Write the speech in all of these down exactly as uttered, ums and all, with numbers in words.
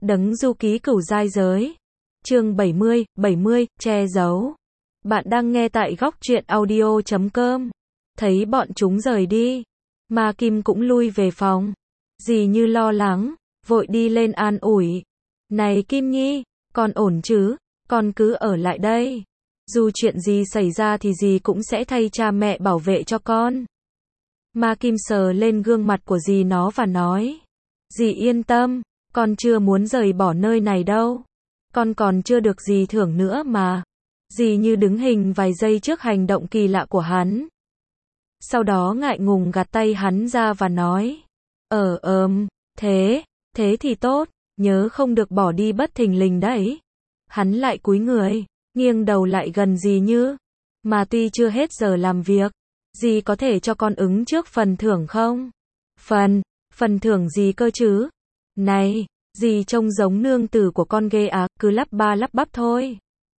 Đấng du ký cửu giai giới. Chương bảy mươi, bảy mươi, che giấu. Bạn đang nghe tại góc truyện audio chấm com. Thấy bọn chúng rời đi, Ma Kim cũng lui về phòng. Dì Như lo lắng, vội đi lên an ủi. Này Kim Nhi, con ổn chứ? Con cứ ở lại đây. Dù chuyện gì xảy ra thì dì cũng sẽ thay cha mẹ bảo vệ cho con. Ma Kim sờ lên gương mặt của dì nó và nói. Dì yên tâm, con chưa muốn rời bỏ nơi này đâu. Con còn chưa được dì thưởng nữa mà. Dì Như đứng hình vài giây trước hành động kỳ lạ của hắn. Sau đó ngại ngùng gạt tay hắn ra và nói. Ờ ờm, thế, thế thì tốt, nhớ không được bỏ đi bất thình lình đấy. Hắn lại cúi người, nghiêng đầu lại gần dì Như. Mà tuy chưa hết giờ làm việc, dì có thể cho con ứng trước phần thưởng không? Phần, phần thưởng gì cơ chứ? Này, dì trông giống nương tử của con ghê à, cứ lắp ba lắp bắp thôi.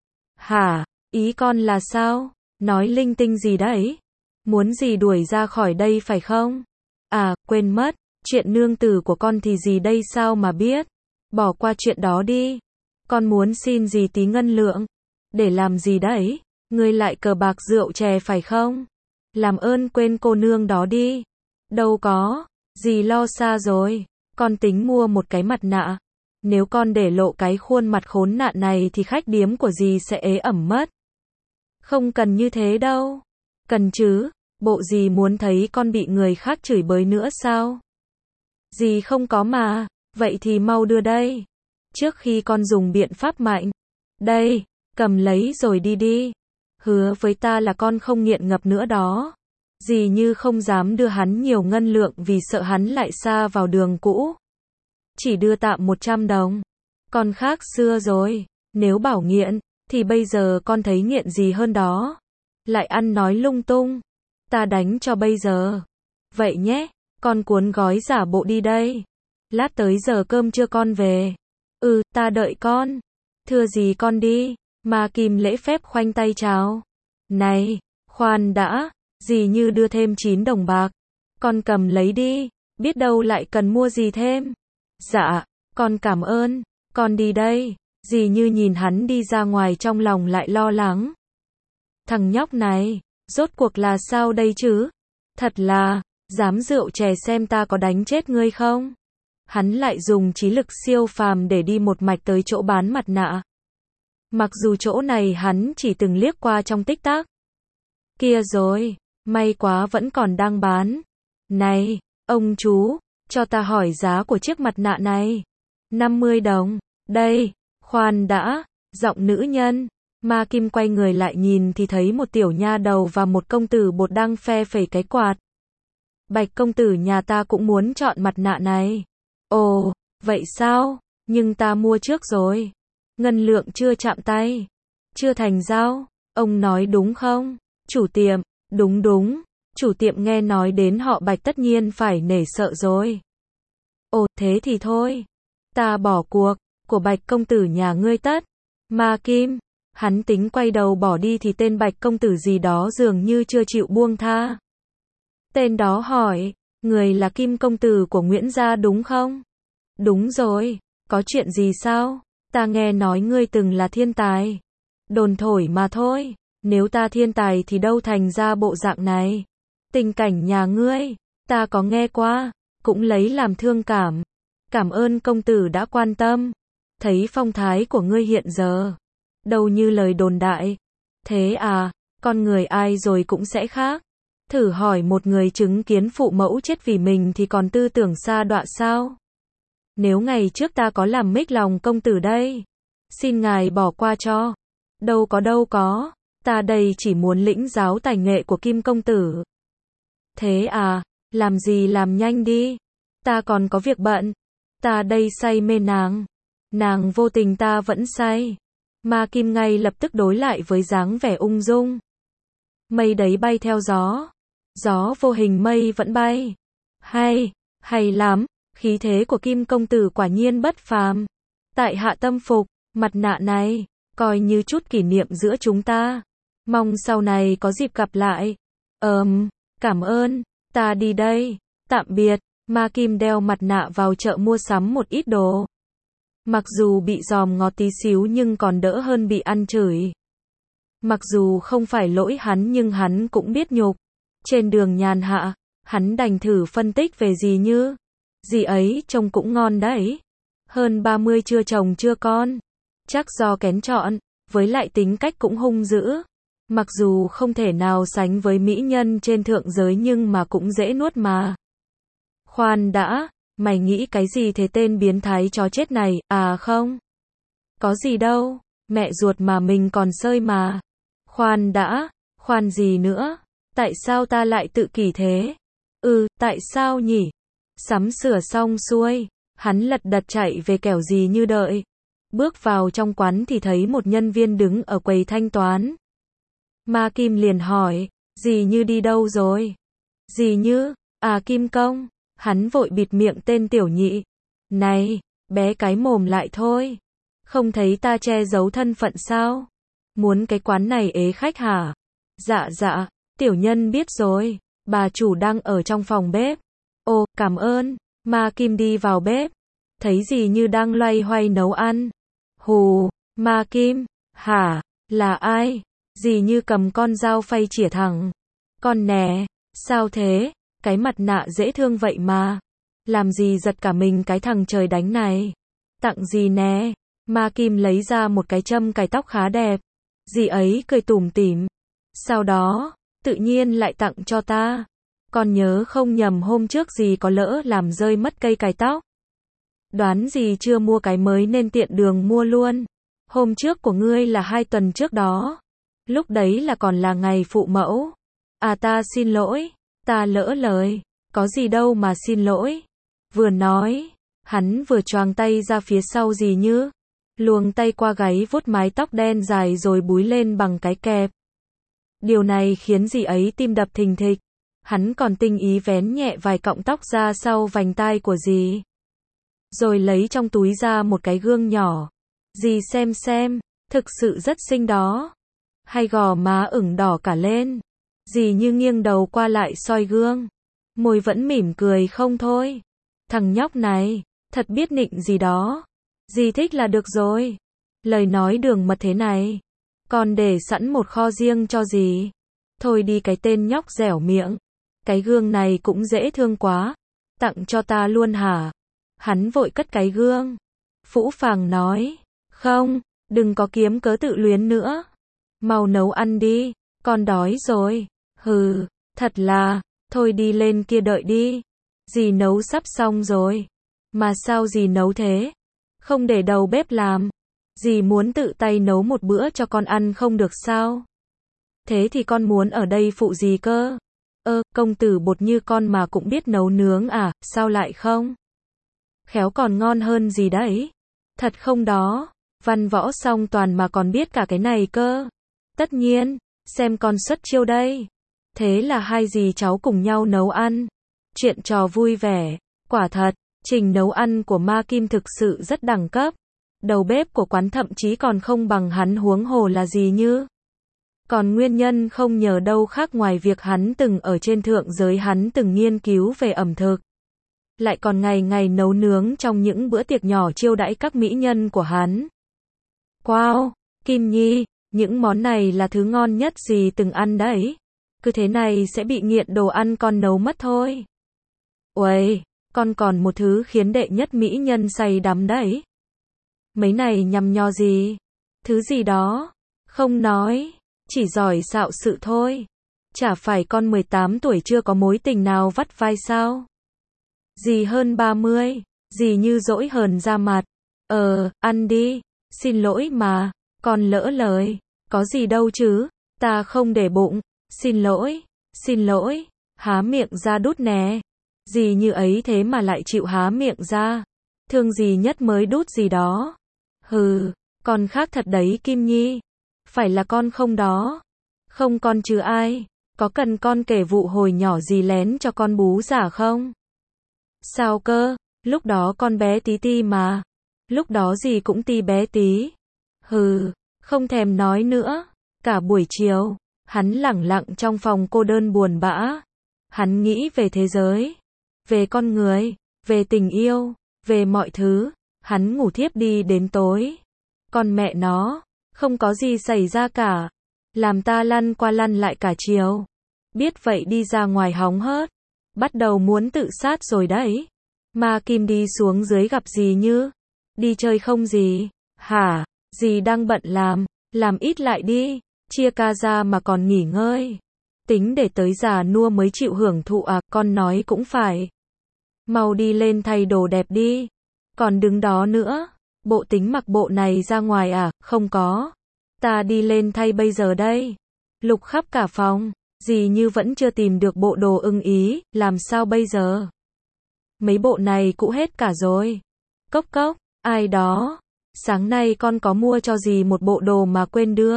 Hả, ý con là sao? Nói linh tinh gì đấy? Muốn dì đuổi ra khỏi đây phải không? À, quên mất, chuyện nương tử của con thì dì đây sao mà biết? Bỏ qua chuyện đó đi. Con muốn xin dì tí ngân lượng. Để làm gì đấy? Ngươi lại cờ bạc rượu chè phải không? Làm ơn quên cô nương đó đi. Đâu có, dì lo xa rồi. Con tính mua một cái mặt nạ. Nếu con để lộ cái khuôn mặt khốn nạn này thì khách điếm của dì sẽ ế ẩm mất. Không cần như thế đâu. Cần chứ, bộ dì muốn thấy con bị người khác chửi bới nữa sao? Dì không có mà, vậy thì mau đưa đây. Trước khi con dùng biện pháp mạnh. Đây, cầm lấy rồi đi đi. Hứa với ta là con không nghiện ngập nữa đó. Dì Như không dám đưa hắn nhiều ngân lượng vì sợ hắn lại sa vào đường cũ. Chỉ đưa tạm một trăm đồng. Con khác xưa rồi, nếu bảo nghiện, thì bây giờ con thấy nghiện gì hơn đó. Lại ăn nói lung tung. Ta đánh cho bây giờ. Vậy nhé, con cuốn gói giả bộ đi đây. Lát tới giờ cơm trưa con về. Ừ, ta đợi con. Thưa dì con đi. Ma Kim lễ phép khoanh tay chào. Này, khoan đã. Dì Như đưa thêm chín đồng bạc. Con cầm lấy đi, biết đâu lại cần mua gì thêm. Dạ, con cảm ơn, con đi đây. Dì Như nhìn hắn đi ra ngoài trong lòng lại lo lắng. Thằng nhóc này, rốt cuộc là sao đây chứ? Thật là, dám rượu chè xem ta có đánh chết ngươi không? Hắn lại dùng trí lực siêu phàm để đi một mạch tới chỗ bán mặt nạ. Mặc dù chỗ này hắn chỉ từng liếc qua trong tích tắc. Kia rồi, may quá vẫn còn đang bán. Này, ông chú, cho ta hỏi giá của chiếc mặt nạ này. năm mươi đồng, đây, khoan đã, giọng nữ nhân. Ma Kim quay người lại nhìn thì thấy một tiểu nha đầu và một công tử bột đang phe phẩy cái quạt. Bạch công tử nhà ta cũng muốn chọn mặt nạ này. Ồ, vậy sao? Nhưng ta mua trước rồi. Ngân lượng chưa chạm tay. Chưa thành giao. Ông nói đúng không? Chủ tiệm, đúng đúng. Chủ tiệm nghe nói đến họ Bạch tất nhiên phải nể sợ rồi. Ồ, thế thì thôi. Ta bỏ cuộc, của Bạch công tử nhà ngươi tất. Ma Kim, hắn tính quay đầu bỏ đi thì tên Bạch công tử gì đó dường như chưa chịu buông tha. Tên đó hỏi, người là Kim công tử của Nguyễn gia đúng không? Đúng rồi, có chuyện gì sao? Ta nghe nói ngươi từng là thiên tài. Đồn thổi mà thôi, nếu ta thiên tài thì đâu thành ra bộ dạng này. Tình cảnh nhà ngươi, ta có nghe qua, cũng lấy làm thương cảm. Cảm ơn công tử đã quan tâm. Thấy phong thái của ngươi hiện giờ, đâu như lời đồn đại. Thế à, con người ai rồi cũng sẽ khác. Thử hỏi một người chứng kiến phụ mẫu chết vì mình thì còn tư tưởng xa đọa sao? Nếu ngày trước ta có làm mếch lòng công tử đây, xin ngài bỏ qua cho. Đâu có đâu có, ta đây chỉ muốn lĩnh giáo tài nghệ của Kim công tử. Thế à, làm gì làm nhanh đi. Ta còn có việc bận. Ta đây say mê nàng. Nàng vô tình ta vẫn say. Ma Kim ngay lập tức đối lại với dáng vẻ ung dung. Mây đấy bay theo gió. Gió vô hình mây vẫn bay. Hay, hay lắm. Khí thế của Kim công tử quả nhiên bất phàm. Tại hạ tâm phục, mặt nạ này, coi như chút kỷ niệm giữa chúng ta. Mong sau này có dịp gặp lại. Ờm, cảm ơn, ta đi đây. Tạm biệt. Ma Kim đeo mặt nạ vào chợ mua sắm một ít đồ. Mặc dù bị dòm ngó tí xíu nhưng còn đỡ hơn bị ăn chửi. Mặc dù không phải lỗi hắn nhưng hắn cũng biết nhục. Trên đường nhàn hạ, hắn đành thử phân tích về dì Như. Dì ấy trông cũng ngon đấy. Hơn ba mươi chưa chồng chưa con. Chắc do kén chọn, với lại tính cách cũng hung dữ. Mặc dù không thể nào sánh với mỹ nhân trên thượng giới nhưng mà cũng dễ nuốt mà. Khoan đã, mày nghĩ cái gì thế tên biến thái chó chết này, à không? Có gì đâu, mẹ ruột mà mình còn sơi mà. Khoan đã, khoan gì nữa? Tại sao ta lại tự kỷ thế? Ừ, tại sao nhỉ? Sắm sửa xong xuôi, hắn lật đật chạy về kẻo gì Như đợi. Bước vào trong quán thì thấy một nhân viên đứng ở quầy thanh toán. Ma Kim liền hỏi, dì Như đi đâu rồi? Dì Như, à Kim Công. Hắn vội bịt miệng tên tiểu nhị. Này, bé cái mồm lại thôi. Không thấy ta che giấu thân phận sao? Muốn cái quán này ế khách hả? Dạ dạ, tiểu nhân biết rồi. Bà chủ đang ở trong phòng bếp. Ồ, cảm ơn. Ma Kim đi vào bếp. Thấy dì Như đang loay hoay nấu ăn. Hù, Ma Kim, hả? Là ai? Dì Như cầm con dao phay chĩa thẳng. Con nè, sao thế? Cái mặt nạ dễ thương vậy mà. Làm gì giật cả mình cái thằng trời đánh này. Tặng gì nè? Ma Kim lấy ra một cái châm cài tóc khá đẹp. Dì ấy cười tủm tỉm. Sau đó, tự nhiên lại tặng cho ta. Con nhớ không nhầm hôm trước dì có lỡ làm rơi mất cây cài tóc. Đoán dì chưa mua cái mới nên tiện đường mua luôn. Hôm trước của ngươi là hai tuần trước đó. Lúc đấy là còn là ngày phụ mẫu. À ta xin lỗi. Ta lỡ lời, có gì đâu mà xin lỗi. Vừa nói, hắn vừa choàng tay ra phía sau dì Như, luồng tay qua gáy vuốt mái tóc đen dài rồi búi lên bằng cái kẹp. Điều này khiến dì ấy tim đập thình thịch. Hắn còn tinh ý vén nhẹ vài cọng tóc ra sau vành tai của dì. Rồi lấy trong túi ra một cái gương nhỏ. Dì xem xem, thực sự rất xinh đó. Hai gò má ửng đỏ cả lên. Dì Như nghiêng đầu qua lại soi gương. Môi vẫn mỉm cười không thôi. Thằng nhóc này, thật biết nịnh gì đó. Dì thích là được rồi. Lời nói đường mật thế này. Còn để sẵn một kho riêng cho dì. Thôi đi cái tên nhóc dẻo miệng. Cái gương này cũng dễ thương quá. Tặng cho ta luôn hả? Hắn vội cất cái gương. Phũ phàng nói. Không, đừng có kiếm cớ tự luyến nữa. Mau nấu ăn đi, con đói rồi. Hừ, thật là, thôi đi lên kia đợi đi. Dì nấu sắp xong rồi. Mà sao dì nấu thế? Không để đầu bếp làm. Dì muốn tự tay nấu một bữa cho con ăn không được sao? Thế thì con muốn ở đây phụ gì cơ? Ơ, công tử bột như con mà cũng biết nấu nướng à, sao lại không? Khéo còn ngon hơn gì đấy? Thật không đó, văn võ song toàn mà còn biết cả cái này cơ. Tất nhiên, xem con xuất chiêu đây. Thế là hai dì cháu cùng nhau nấu ăn. Chuyện trò vui vẻ. Quả thật, trình nấu ăn của Ma Kim thực sự rất đẳng cấp. Đầu bếp của quán thậm chí còn không bằng hắn, huống hồ là dì Như. Còn nguyên nhân không nhờ đâu khác ngoài việc hắn từng ở trên thượng giới, hắn từng nghiên cứu về ẩm thực. Lại còn ngày ngày nấu nướng trong những bữa tiệc nhỏ chiêu đãi các mỹ nhân của hắn. Wow, Kim Nhi, những món này là thứ ngon nhất dì từng ăn đấy. Cứ thế này sẽ bị nghiện đồ ăn con nấu mất thôi. Uầy, con còn một thứ khiến đệ nhất mỹ nhân say đắm đấy. Mấy này nhằm nho gì? Thứ gì đó? Không nói, chỉ giỏi xạo sự thôi. Chả phải con mười tám tuổi chưa có mối tình nào vắt vai sao? Dì hơn ba mươi, dì Như dỗi hờn ra mặt. Ờ, ăn đi, xin lỗi mà, con lỡ lời, có gì đâu chứ, ta không để bụng, xin lỗi, xin lỗi, há miệng ra đút nè. Dì Như ấy thế mà lại chịu há miệng ra, thương gì nhất mới đút gì đó. Hừ, con khác thật đấy Kim Nhi, phải là con không đó, không con chứ ai, có cần con kể vụ hồi nhỏ dì lén cho con bú giả không? Sao cơ, lúc đó con bé tí ti mà, lúc đó dì cũng ti bé tí. Hừ, không thèm nói nữa. Cả buổi chiều, hắn lẳng lặng trong phòng cô đơn buồn bã. Hắn nghĩ về thế giới, về con người, về tình yêu, về mọi thứ. hắn ngủ thiếp đi đến tối. Còn mẹ nó, không có gì xảy ra cả. Làm ta lăn qua lăn lại cả chiều. Biết vậy đi ra ngoài hóng hớt. Bắt đầu muốn tự sát rồi đấy. Ma Kim đi xuống dưới gặp dì Như. Đi chơi không dì? Hả? Dì đang bận làm. Làm ít lại đi. Chia ca ra mà còn nghỉ ngơi. Tính để tới già nua mới chịu hưởng thụ à, con nói cũng phải. Mau đi lên thay đồ đẹp đi. Còn đứng đó nữa. Bộ tính mặc bộ này ra ngoài à? Không có. Ta đi lên thay bây giờ đây. Lục khắp cả phòng. Dì Như vẫn chưa tìm được bộ đồ ưng ý. Làm sao bây giờ? Mấy bộ này cũ hết cả rồi. Cốc cốc. Ai đó? Sáng nay con có mua cho dì một bộ đồ mà quên đưa.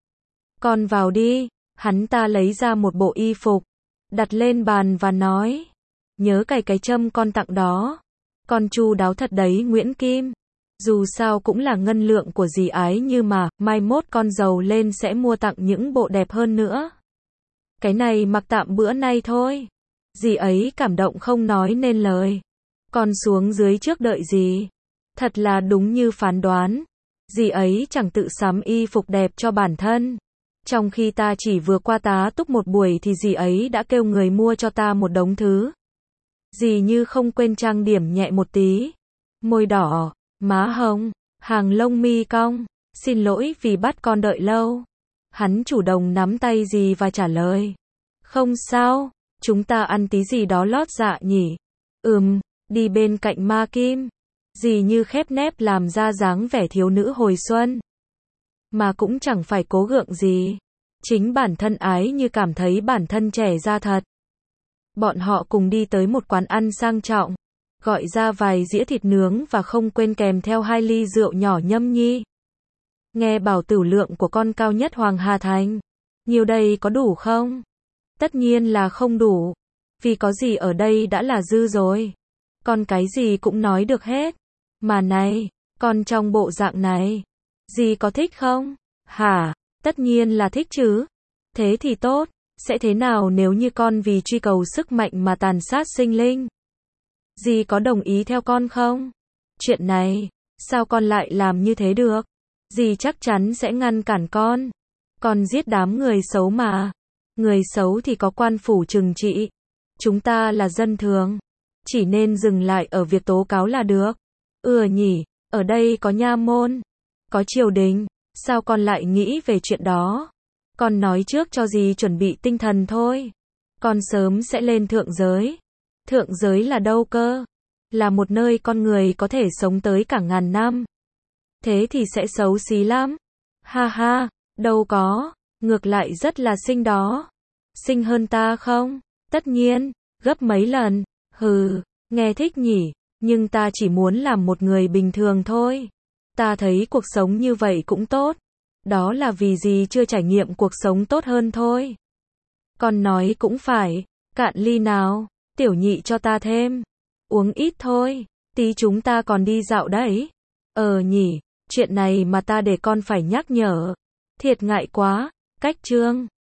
Con vào đi. Hắn ta lấy ra một bộ y phục. Đặt lên bàn và nói. Nhớ cài cái châm con tặng đó. Con chu đáo thật đấy Nguyễn Kim. Dù sao cũng là ngân lượng của dì Ái Như mà, mai mốt con giàu lên sẽ mua tặng những bộ đẹp hơn nữa. Cái này mặc tạm bữa nay thôi. Dì ấy cảm động không nói nên lời. Con xuống dưới trước đợi dì. Thật là đúng như phán đoán. Dì ấy chẳng tự sắm y phục đẹp cho bản thân. Trong khi ta chỉ vừa qua tá túc một buổi thì dì ấy đã kêu người mua cho ta một đống thứ. Dì Như không quên trang điểm nhẹ một tí. Môi đỏ, má hồng, hàng lông mi cong. Xin lỗi vì bắt con đợi lâu. Hắn chủ động nắm tay dì và trả lời. Không sao, chúng ta ăn tí gì đó lót dạ nhỉ. Ừm, đi bên cạnh Ma Kim. Dì Như khép nép làm ra dáng vẻ thiếu nữ hồi xuân. Mà cũng chẳng phải cố gượng gì. Chính bản thân Ái Như cảm thấy bản thân trẻ ra thật. Bọn họ cùng đi tới một quán ăn sang trọng. Gọi ra vài dĩa thịt nướng và không quên kèm theo hai ly rượu nhỏ nhâm nhi. Nghe bảo tửu lượng của con cao nhất Hoàng Hà Thành. Nhiều đây có đủ không? Tất nhiên là không đủ. Vì có gì ở đây đã là dư rồi. Con cái gì cũng nói được hết. Mà này, con trong bộ dạng này. Dì có thích không? Hả? Tất nhiên là thích chứ. Thế thì tốt. Sẽ thế nào nếu như con vì truy cầu sức mạnh mà tàn sát sinh linh? Dì có đồng ý theo con không? Chuyện này, sao con lại làm như thế được? Dì chắc chắn sẽ ngăn cản con. Con giết đám người xấu mà. Người xấu thì có quan phủ trừng trị. Chúng ta là dân thường. Chỉ nên dừng lại ở việc tố cáo là được. Ừ nhỉ, ở đây có nha môn. Có triều đình. Sao con lại nghĩ về chuyện đó? Con nói trước cho dì chuẩn bị tinh thần thôi. Con sớm sẽ lên thượng giới. Thượng giới là đâu cơ? Là một nơi con người có thể sống tới cả ngàn năm. Thế thì sẽ xấu xí lắm. Ha ha, đâu có. Ngược lại rất là xinh đó. Xinh hơn ta không? Tất nhiên, gấp mấy lần. Hừ, nghe thích nhỉ. Nhưng ta chỉ muốn làm một người bình thường thôi. Ta thấy cuộc sống như vậy cũng tốt. Đó là vì gì chưa trải nghiệm cuộc sống tốt hơn thôi. Con nói cũng phải. Cạn ly nào. Tiểu nhị cho ta thêm. Uống ít thôi. Tí chúng ta còn đi dạo đấy. Ờ nhỉ. Chuyện này mà ta để con phải nhắc nhở. Thiệt ngại quá. Cách trương.